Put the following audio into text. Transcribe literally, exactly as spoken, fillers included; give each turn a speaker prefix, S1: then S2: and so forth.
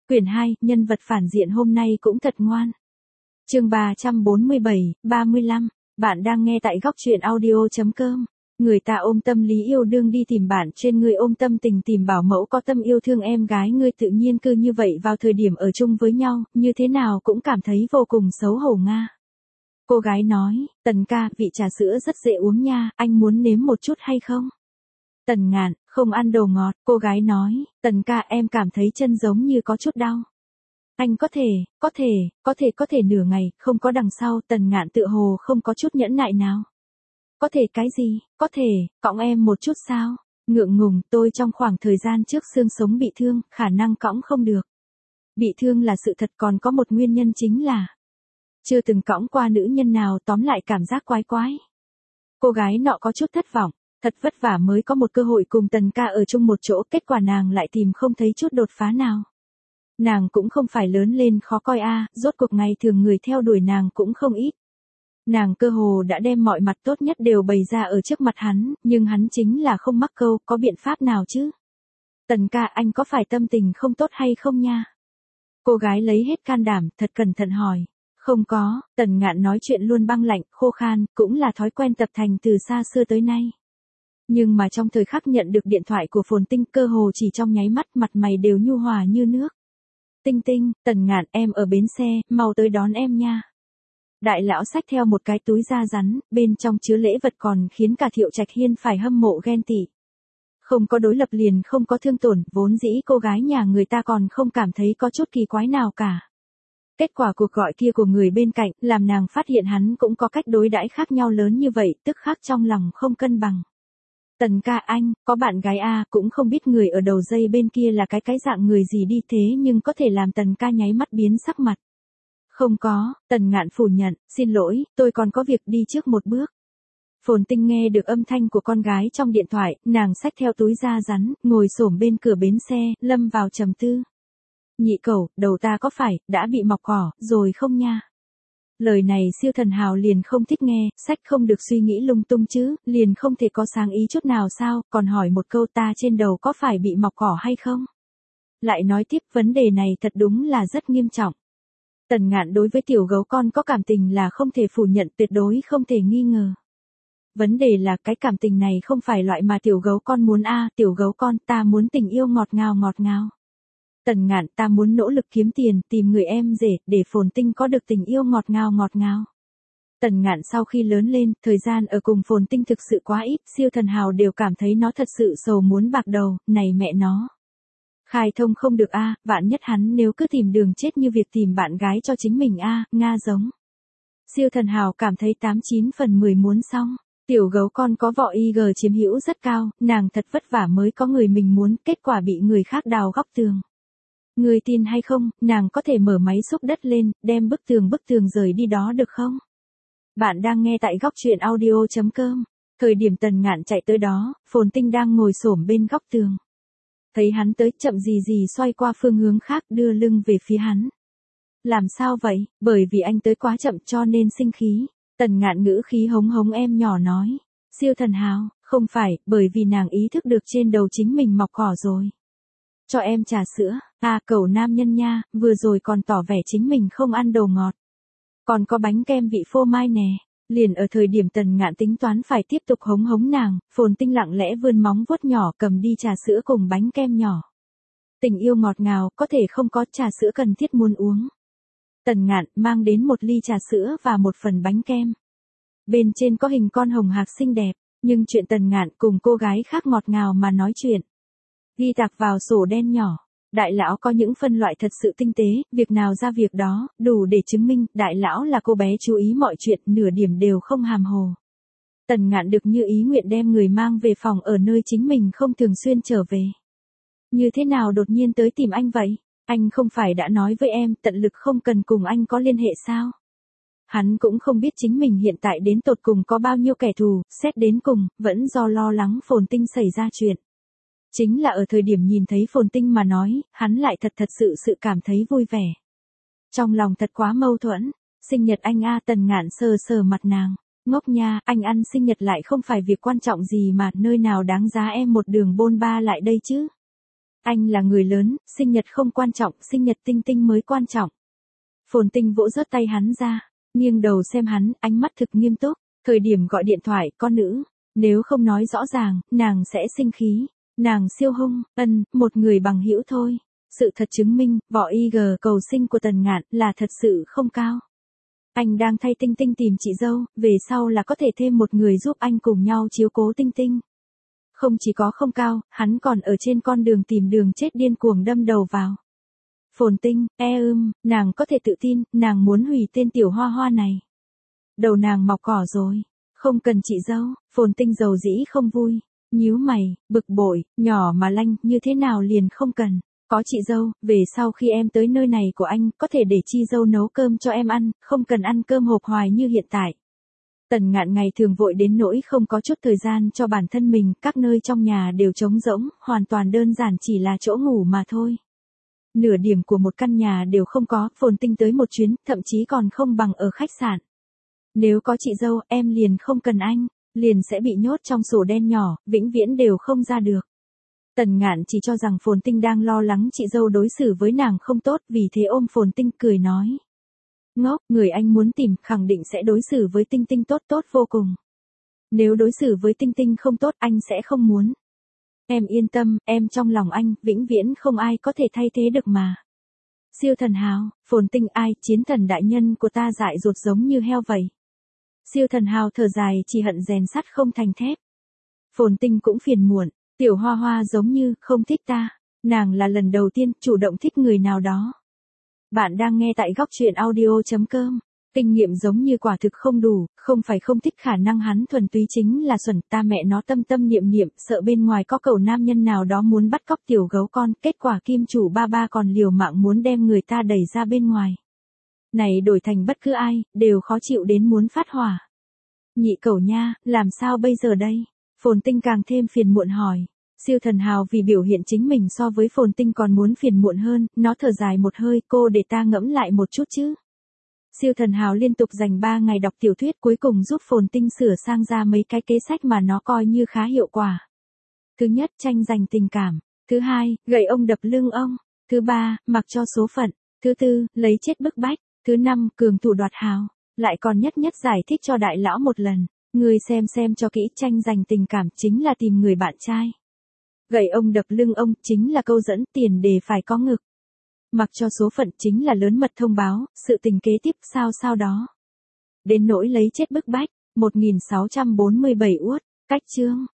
S1: Quyển hai, nhân vật phản diện hôm nay cũng thật ngoan. Chương ba trăm bốn mươi bảy, ba mươi lăm. Bạn đang nghe tại góc truyện audio chấm com. Người ta ôm tâm lý yêu đương đi tìm bạn, trên người ôm tâm tình tìm bảo mẫu có tâm yêu thương em gái, ngươi tự nhiên cứ như vậy vào thời điểm ở chung với nhau, như thế nào cũng cảm thấy vô cùng xấu hổ nga. Cô gái nói, Tần ca, vị trà sữa rất dễ uống nha, anh muốn nếm một chút hay không? Tần Ngạn, không ăn đồ ngọt. Cô gái nói, Tần ca, em cảm thấy chân giống như có chút đau. Anh có thể, có thể, có thể có thể nửa ngày, không có đằng sau. Tần Ngạn tự hồ không có chút nhẫn nại nào. Có thể cái gì, có thể, cõng em một chút sao? Ngượng ngùng, tôi trong khoảng thời gian trước xương sống bị thương, khả năng cõng không được. Bị thương là sự thật, còn có một nguyên nhân chính là chưa từng cõng qua nữ nhân nào, tóm lại cảm giác quái quái. Cô gái nọ có chút thất vọng. Thật vất vả mới có một cơ hội cùng Tần ca ở chung một chỗ, kết quả nàng lại tìm không thấy chút đột phá nào. Nàng cũng không phải lớn lên khó coi a, à, rốt cuộc ngày thường người theo đuổi nàng cũng không ít. Nàng cơ hồ đã đem mọi mặt tốt nhất đều bày ra ở trước mặt hắn, nhưng hắn chính là không mắc câu, có biện pháp nào chứ? Tần ca, anh có phải tâm tình không tốt hay không nha? Cô gái lấy hết can đảm, thật cẩn thận hỏi. Không có. Tần Ngạn nói chuyện luôn băng lạnh, khô khan, cũng là thói quen tập thành từ xa xưa tới nay. Nhưng mà trong thời khắc nhận được điện thoại của Phồn Tinh, cơ hồ chỉ trong nháy mắt mặt mày đều nhu hòa như nước. Tinh Tinh, Tần Ngạn, em ở bến xe, mau tới đón em nha. Đại lão xách theo một cái túi da rắn, bên trong chứa lễ vật còn khiến cả Thiệu Trạch Hiên phải hâm mộ ghen tị. Không có đối lập liền không có thương tổn, vốn dĩ cô gái nhà người ta còn không cảm thấy có chút kỳ quái nào cả. Kết quả cuộc gọi kia của người bên cạnh, làm nàng phát hiện hắn cũng có cách đối đãi khác nhau lớn như vậy, tức khắc trong lòng không cân bằng. Tần ca, anh, có bạn gái a, à, cũng không biết người ở đầu dây bên kia là cái cái dạng người gì đi thế nhưng có thể làm Tần ca nháy mắt biến sắc mặt. Không có. Tần Ngạn phủ nhận, xin lỗi, tôi còn có việc đi trước một bước. Phồn Tinh nghe được âm thanh của con gái trong điện thoại, nàng xách theo túi da rắn, ngồi xổm bên cửa bến xe, lâm vào trầm tư. Nhị cẩu, đầu ta có phải đã bị mọc cỏ rồi không nha? Lời này Siêu Thần Hào liền không thích nghe, sách không được suy nghĩ lung tung chứ, liền không thể có sáng ý chút nào sao, còn hỏi một câu, ta trên đầu có phải bị mọc cỏ hay không? Lại nói tiếp, vấn đề này thật đúng là rất nghiêm trọng. Tần Ngạn đối với tiểu gấu con có cảm tình là không thể phủ nhận, tuyệt đối không thể nghi ngờ. Vấn đề là cái cảm tình này không phải loại mà tiểu gấu con muốn a, à, tiểu gấu con, ta muốn tình yêu ngọt ngào ngọt ngào. Tần Ngạn, ta muốn nỗ lực kiếm tiền, tìm người em rể, để Phồn Tinh có được tình yêu ngọt ngào ngọt ngào. Tần Ngạn sau khi lớn lên, thời gian ở cùng Phồn Tinh thực sự quá ít, Siêu Thần Hào đều cảm thấy nó thật sự sầu muốn bạc đầu, này mẹ nó. Khai thông không được a, à, vạn nhất hắn nếu cứ tìm đường chết như việc tìm bạn gái cho chính mình a, à, nga giống. Siêu Thần Hào cảm thấy tám chín phần mười muốn xong. Tiểu gấu con có vỏ i giê chiếm hữu rất cao, nàng thật vất vả mới có người mình muốn, kết quả bị người khác đào góc tường. Người tin hay không, nàng có thể mở máy xúc đất lên, đem bức tường bức tường rời đi đó được không? Bạn đang nghe tại góc truyện audio chấm com. Thời điểm Tần Ngạn chạy tới đó, Phồn Tinh đang ngồi xổm bên góc tường. Thấy hắn tới, chậm gì gì xoay qua phương hướng khác, đưa lưng về phía hắn. Làm sao vậy? Bởi vì anh tới quá chậm cho nên sinh khí. Tần Ngạn ngữ khí hống hống em nhỏ nói. Siêu Thần Hào, không phải, bởi vì nàng ý thức được trên đầu chính mình mọc cỏ rồi. Cho em trà sữa, à cẩu nam nhân nha, vừa rồi còn tỏ vẻ chính mình không ăn đồ ngọt. Còn có bánh kem vị phô mai nè. Liền ở thời điểm Tần Ngạn tính toán phải tiếp tục hống hống nàng, Phồn Tinh lặng lẽ vươn móng vuốt nhỏ cầm đi trà sữa cùng bánh kem nhỏ. Tình yêu ngọt ngào, có thể không có trà sữa cần thiết muốn uống. Tần Ngạn mang đến một ly trà sữa và một phần bánh kem. Bên trên có hình con hồng hạc xinh đẹp, nhưng chuyện Tần Ngạn cùng cô gái khác ngọt ngào mà nói chuyện. Ghi tạc vào sổ đen nhỏ. Đại lão có những phân loại thật sự tinh tế, việc nào ra việc đó, đủ để chứng minh đại lão là cô bé chú ý mọi chuyện, nửa điểm đều không hàm hồ. Tần Ngạn được như ý nguyện đem người mang về phòng ở nơi chính mình không thường xuyên trở về. Như thế nào đột nhiên tới tìm anh vậy? Anh không phải đã nói với em tận lực không cần cùng anh có liên hệ sao? Hắn cũng không biết chính mình hiện tại đến tột cùng có bao nhiêu kẻ thù, xét đến cùng, vẫn do lo lắng Phồn Tinh xảy ra chuyện. Chính là ở thời điểm nhìn thấy Phồn Tinh mà nói, hắn lại thật thật sự sự cảm thấy vui vẻ. Trong lòng thật quá mâu thuẫn, sinh nhật anh a. Tần Ngạn sờ sờ mặt nàng, ngốc nha, anh ăn sinh nhật lại không phải việc quan trọng gì mà, nơi nào đáng giá em một đường bôn ba lại đây chứ. Anh là người lớn, sinh nhật không quan trọng, sinh nhật Tinh Tinh mới quan trọng. Phồn Tinh vỗ rớt tay hắn ra, nghiêng đầu xem hắn, ánh mắt thực nghiêm túc. Thời điểm gọi điện thoại, con nữ, nếu không nói rõ ràng, nàng sẽ sinh khí. Nàng siêu hung, ân, một người bằng hữu thôi. Sự thật chứng minh, vỏ i giê cầu sinh của Tần Ngạn là thật sự không cao. Anh đang thay Tinh Tinh tìm chị dâu, về sau là có thể thêm một người giúp anh cùng nhau chiếu cố Tinh Tinh. Không chỉ có không cao, hắn còn ở trên con đường tìm đường chết điên cuồng đâm đầu vào. Phồn Tinh, e ưm, nàng có thể tự tin, nàng muốn hủy tên tiểu hoa hoa này. Đầu nàng mọc cỏ rồi, không cần chị dâu. Phồn Tinh dầu dĩ không vui, nhíu mày, bực bội, nhỏ mà lanh, như thế nào liền không cần. Có chị dâu, về sau khi em tới nơi này của anh, có thể để chi dâu nấu cơm cho em ăn, không cần ăn cơm hộp hoài như hiện tại. Tần Ngạn ngày thường vội đến nỗi không có chút thời gian cho bản thân mình, các nơi trong nhà đều trống rỗng, hoàn toàn đơn giản chỉ là chỗ ngủ mà thôi. Nửa điểm của một căn nhà đều không có, Phồn Tinh tới một chuyến, thậm chí còn không bằng ở khách sạn. Nếu có chị dâu, em liền không cần anh, liền sẽ bị nhốt trong sổ đen nhỏ, vĩnh viễn đều không ra được. Tần Ngạn chỉ cho rằng Phồn Tinh đang lo lắng chị dâu đối xử với nàng không tốt, vì thế ôm Phồn Tinh cười nói. Ngốc, người anh muốn tìm khẳng định sẽ đối xử với Tinh Tinh tốt tốt vô cùng. Nếu đối xử với Tinh Tinh không tốt anh sẽ không muốn. Em yên tâm, em trong lòng anh, vĩnh viễn không ai có thể thay thế được mà. Siêu thần hào, Phồn Tinh ai, chiến thần đại nhân của ta dại dột giống như heo vậy. Siêu thần hào thở dài chỉ hận rèn sắt không thành thép. Phồn Tinh cũng phiền muộn, tiểu hoa hoa giống như không thích ta, nàng là lần đầu tiên chủ động thích người nào đó. Bạn đang nghe tại góc truyện audio chấm com. Kinh nghiệm giống như quả thực không đủ, không phải không thích khả năng hắn thuần túy chính là xuẩn, ta mẹ nó tâm tâm niệm niệm, sợ bên ngoài có cẩu nam nhân nào đó muốn bắt cóc tiểu gấu con, kết quả kim chủ ba ba còn liều mạng muốn đem người ta đẩy ra bên ngoài. Này đổi thành bất cứ ai, đều khó chịu đến muốn phát hỏa. Nhị cẩu nha, làm sao bây giờ đây? Phồn Tinh càng thêm phiền muộn hỏi. Siêu thần hào vì biểu hiện chính mình so với Phồn Tinh còn muốn phiền muộn hơn, nó thở dài một hơi, cô để ta ngẫm lại một chút chứ. Siêu thần hào liên tục dành ba ngày đọc tiểu thuyết cuối cùng giúp Phồn Tinh sửa sang ra mấy cái kế sách mà nó coi như khá hiệu quả. Thứ nhất, tranh giành tình cảm. Thứ hai, gậy ông đập lưng ông. Thứ ba, mặc cho số phận. Thứ tư, lấy chết bức bách. Thứ năm, cường thủ đoạt hào. Lại còn nhất nhất giải thích cho đại lão một lần. Người xem xem cho kỹ, tranh giành tình cảm chính là tìm người bạn trai. Gậy ông đập lưng ông chính là câu dẫn, tiền đề phải có ngực. Mặc cho số phận chính là lớn mật thông báo, sự tình kế tiếp sao sao đó. Đến nỗi lấy chết bức bách, một nghìn sáu trăm bốn mươi bảy uất, cách chương.